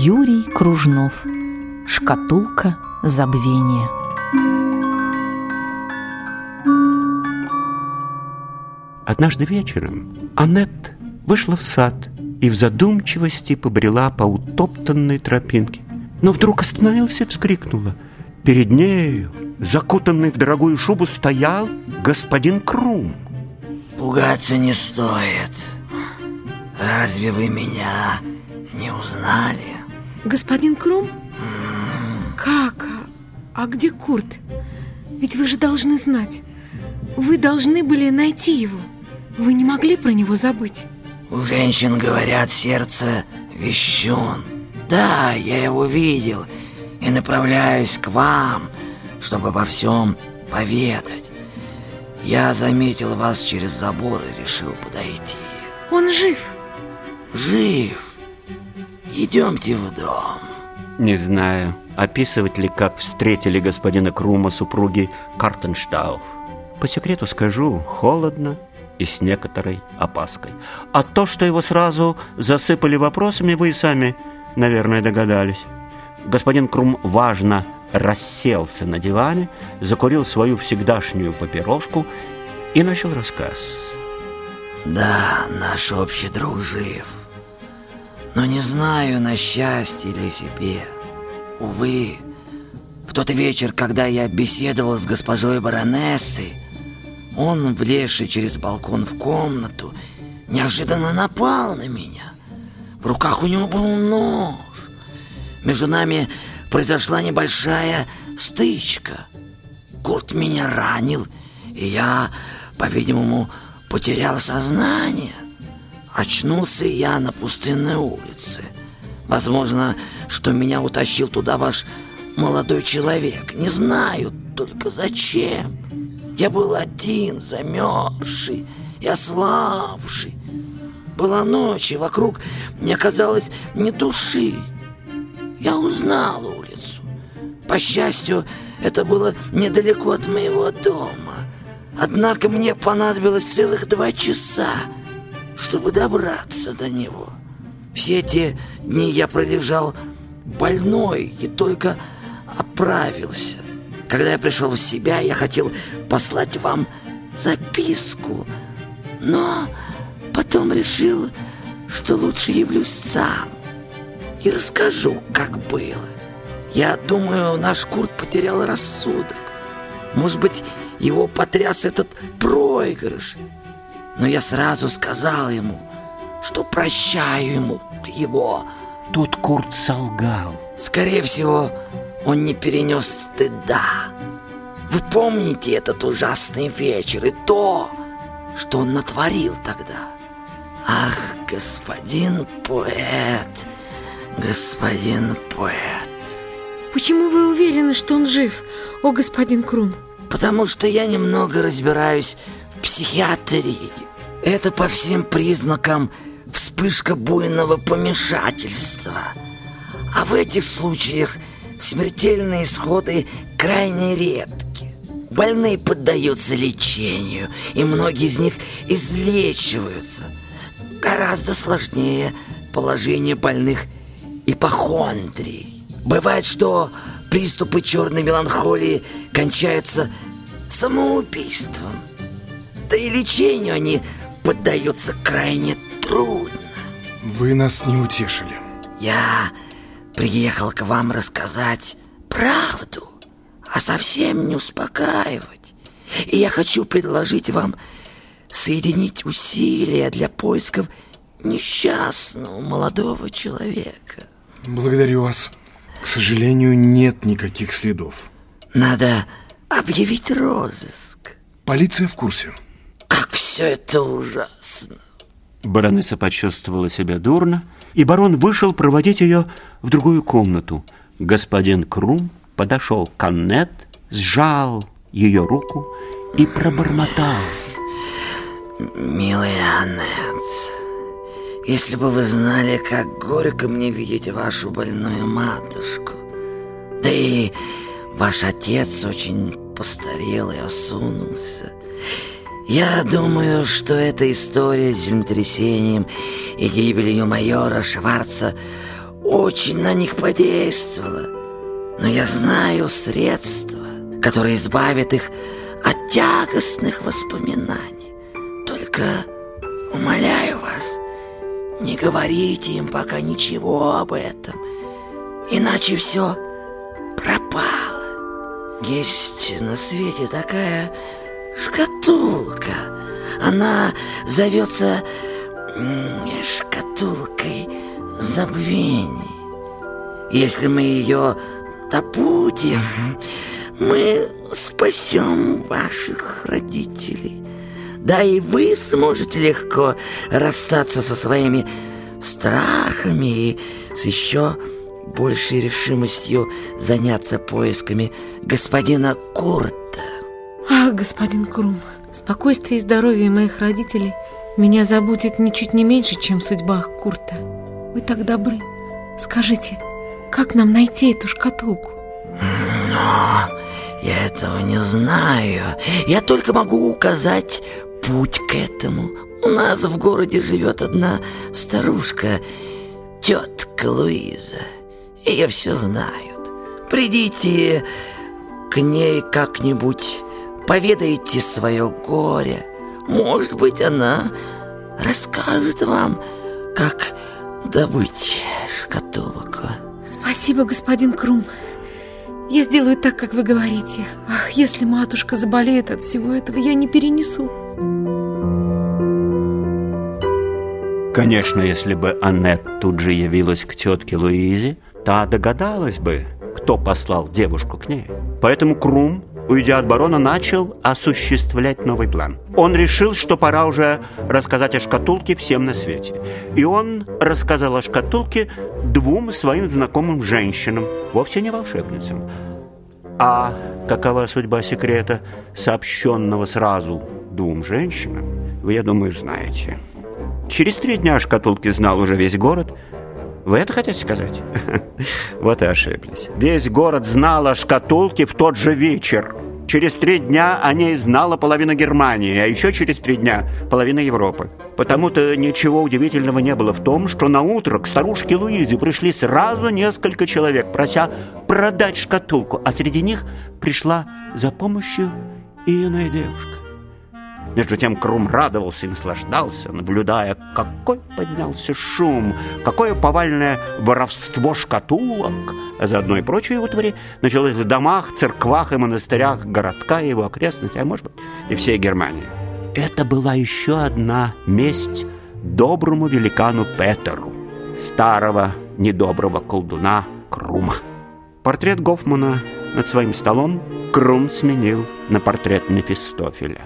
Юрий Кружнов. Шкатулка забвения. Однажды вечером Аннет вышла в сад и в задумчивости побрела по утоптанной тропинке. Но вдруг остановилась и вскрикнула. Перед нею, закутанный в дорогую шубу, стоял господин Крум. Пугаться не стоит. Разве вы меня не узнали? Господин Крум? Как? А где Курт? Ведь вы же должны знать. Вы должны были найти его. Вы не могли про него забыть. У женщин, говорят, сердце вещун. Да, я его видел и направляюсь к вам, чтобы обо всем поведать. Я заметил вас через забор и решил подойти. Он жив? Жив. Идемте в дом. Не знаю, описывать ли, как встретили господина Крума супруги Картенштауф. По секрету скажу, холодно и с некоторой опаской. А то, что его сразу засыпали вопросами, вы и сами, наверное, догадались. Господин Крум важно расселся на диване, закурил свою всегдашнюю папироску и начал рассказ. Да, наш общий друг жив. Но не знаю, на счастье или себе. Увы, в тот вечер, когда я беседовал с госпожой баронессой, он, влезший через балкон в комнату, неожиданно напал на меня. В руках у него был нож. Между нами произошла небольшая стычка. Курт меня ранил, и я, по-видимому, потерял сознание. Очнулся я на пустынной улице. Возможно, что меня утащил туда ваш молодой человек. Не знаю только зачем. Я был один, замерзший и ослабший. Была ночь, и вокруг не оказалось ни души. Я узнал улицу. По счастью, это было недалеко от моего дома. Однако мне понадобилось целых 2 часа, чтобы добраться до него. Все эти дни я пролежал больной и только оправился. Когда я пришел в себя, я хотел послать вам записку, но потом решил, что лучше явлюсь сам и расскажу, как было. Я думаю, наш Курт потерял рассудок. Может быть, его потряс этот проигрыш. Но я сразу сказал ему, что прощаю ему его. Тут Курт солгал. Скорее всего, он не перенес стыда. Вы помните этот ужасный вечер и то, что он натворил тогда? Ах, господин поэт, господин поэт. Почему вы уверены, что он жив, о господин Крум? Потому что я немного разбираюсь в психиатрии. Это по всем признакам вспышка буйного помешательства. А в этих случаях смертельные исходы крайне редки. Больные поддаются лечению, и многие из них излечиваются. Гораздо сложнее положение больных ипохондрией. Бывает, что приступы черной меланхолии кончаются самоубийством. Да и лечению они поддаются крайне трудно. Вы нас не утешили. Я приехал к вам рассказать правду, а совсем не успокаивать. И я хочу предложить вам соединить усилия для поисков несчастного молодого человека. Благодарю вас. К сожалению, нет никаких следов. Надо объявить розыск. Полиция в курсе. Как все это ужасно. Баронесса почувствовала себя дурно, и барон вышел проводить ее в другую комнату. Господин Крум подошел к Аннет, сжал ее руку и пробормотал. Милая Аннет, если бы вы знали, как горько мне видеть вашу больную матушку. Да и ваш отец очень постарел и осунулся. Я думаю, что эта история с землетрясением и гибелью майора Шварца очень на них подействовало. Но я знаю средства, которые избавят их от тягостных воспоминаний. Только умоляю вас, не говорите им пока ничего об этом, иначе все пропало. Есть на свете такая шкатулка. Она зовется шкатулкой забвений. Если мы ее добудем, мы спасем ваших родителей. Да и вы сможете легко расстаться со своими страхами и с еще большей решимостью заняться поисками господина Курта. Ах, господин Крум, спокойствие и здоровье моих родителей меня заботит ничуть не меньше, чем судьба Курта. Вы так добры. Скажите, как нам найти эту шкатулку? Но я этого не знаю. Я только могу указать путь к этому. У нас в городе живет одна старушка, тетка Луиза. Ее все знают. Придите к ней как-нибудь, поведайте свое горе. Может быть, она расскажет вам, как добыть шкатулку. Спасибо, господин Крум. Я сделаю так, как вы говорите. Ах, если матушка заболеет от всего этого, я не перенесу. Конечно, если бы Аннет тут же явилась к тетке Луизе, та догадалась бы, кто послал девушку к ней. Поэтому Крум, уйдя от барона, начал осуществлять новый план. Он решил, что пора уже рассказать о шкатулке всем на свете. И он рассказал о шкатулке 2 своим знакомым женщинам, вовсе не волшебницам. А какова судьба секрета, сообщенного сразу 2 женщинам, вы, я думаю, знаете. Через 3 дня о шкатулке знал уже весь город. Вы это хотите сказать? Вот и ошиблись. Весь город знал о шкатулке в тот же вечер. Через 3 дня о ней знала половина Германии, а еще через 3 дня половина Европы. Потому-то ничего удивительного не было в том, что на утро к старушке Луизе пришли сразу несколько человек, прося продать шкатулку, а среди них пришла за помощью и юная девушка. Между тем Крум радовался и наслаждался, наблюдая, какой поднялся шум, какое повальное воровство шкатулок, а заодно и прочие утвари началось в домах, церквах и монастырях городка и его окрестностей, а может быть и всей Германии. Это была еще одна месть доброму великану Петеру, старого недоброго колдуна Крума. Портрет Гофмана над своим столом Крум сменил на портрет Мефистофеля.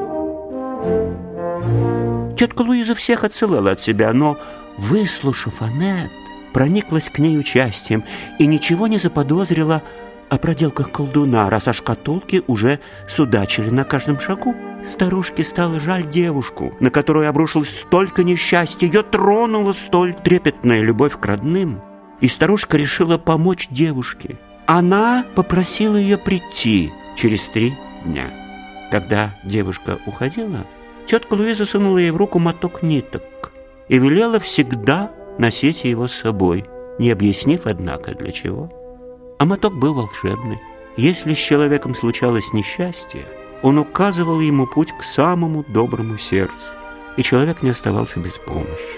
Тетка Луиза всех отсылала от себя, но, выслушав Аннет, прониклась к ней участием и ничего не заподозрила о проделках колдуна, раз о шкатулке уже судачили на каждом шагу. Старушке стало жаль девушку, на которую обрушилось столько несчастья, ее тронула столь трепетная любовь к родным, и старушка решила помочь девушке. Она попросила ее прийти через 3 дня. Когда девушка уходила, тетка Луиза сунула ей в руку моток ниток и велела всегда носить его с собой, не объяснив, однако, для чего. А моток был волшебный. Если с человеком случалось несчастье, он указывал ему путь к самому доброму сердцу, и человек не оставался без помощи.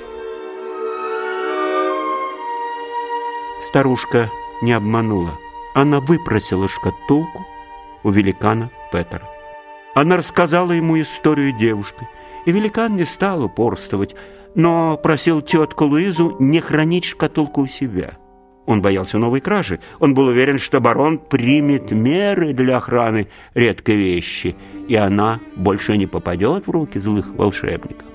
Старушка не обманула. Она выпросила шкатулку у великана Петера. Она рассказала ему историю девушки, и великан не стал упорствовать, но просил тетку Луизу не хранить шкатулку у себя. Он боялся новой кражи. Он был уверен, что барон примет меры для охраны редкой вещи, и она больше не попадет в руки злых волшебников.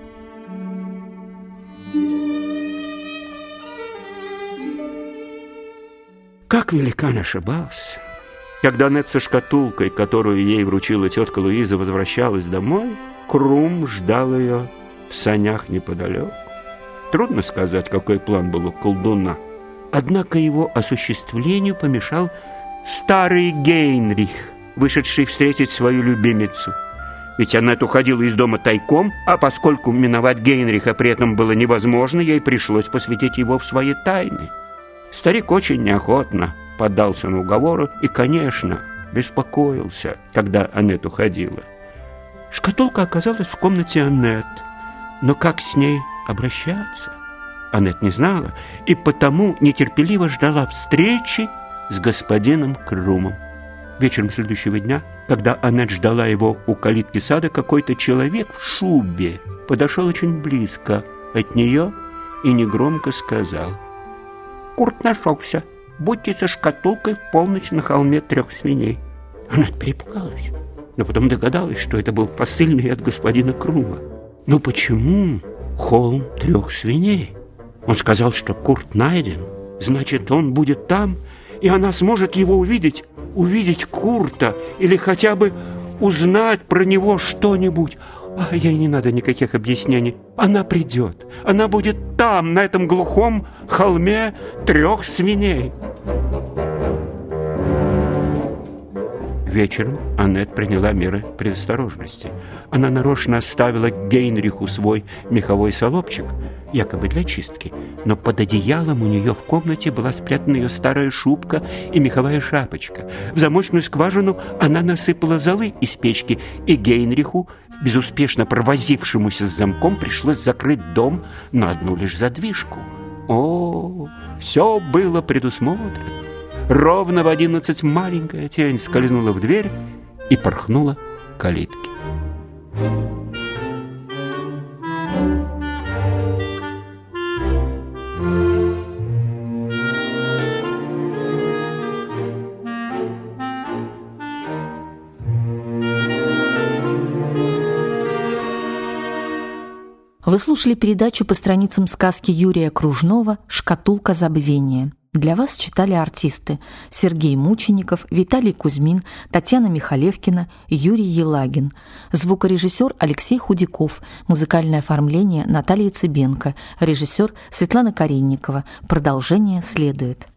Как великан ошибался! Когда Аннет со шкатулкой, которую ей вручила тетка Луиза, возвращалась домой, Крум ждал ее в санях неподалеку. Трудно сказать, какой план был у колдуна. Однако его осуществлению помешал старый Гейнрих, вышедший встретить свою любимицу. Ведь Аннет уходила из дома тайком, а поскольку миновать Гейнриха при этом было невозможно, ей пришлось посвятить его в свои тайны. Старик очень неохотно поддался на уговоры и, конечно, беспокоился, когда Аннет уходила. Шкатулка оказалась в комнате Аннет, но как с ней обращаться Аннет не знала и потому нетерпеливо ждала встречи с господином Крумом. Вечером следующего дня, когда Аннет ждала его у калитки сада, какой-то человек в шубе подошел очень близко от нее и негромко сказал: «Курт нашелся. Будьте со шкатулкой в полночь на холме 3 свиней». Аннет перепугалась, но потом догадалась, что это был посыльный от господина Крума. Но почему холм 3 свиней? Он сказал, что Курт найден, значит, он будет там, и она сможет его увидеть Курта или хотя бы узнать про него что-нибудь. А ей не надо никаких объяснений. Она придет, она будет там, на этом глухом холме 3 свиней. Вечером Аннет приняла меры предосторожности. Она нарочно оставила Гейнриху свой меховой солопчик, якобы для чистки, но под одеялом у нее в комнате была спрятана ее старая шубка и меховая шапочка. В замочную скважину она насыпала золы из печки, и Гейнриху, безуспешно провозившемуся с замком, пришлось закрыть дом на одну лишь задвижку. О, все было предусмотрено. Ровно в 11 маленькая тень скользнула в дверь и порхнула к калитке. Вы слушали передачу по страницам сказки Юрия Кружнова «Шкатулка забвения». Для вас читали артисты: Сергей Мучеников, Виталий Кузьмин, Татьяна Михалевкина, Юрий Елагин, звукорежиссер Алексей Худяков, музыкальное оформление Наталья Цыбенко, режиссер Светлана Каренникова. Продолжение следует.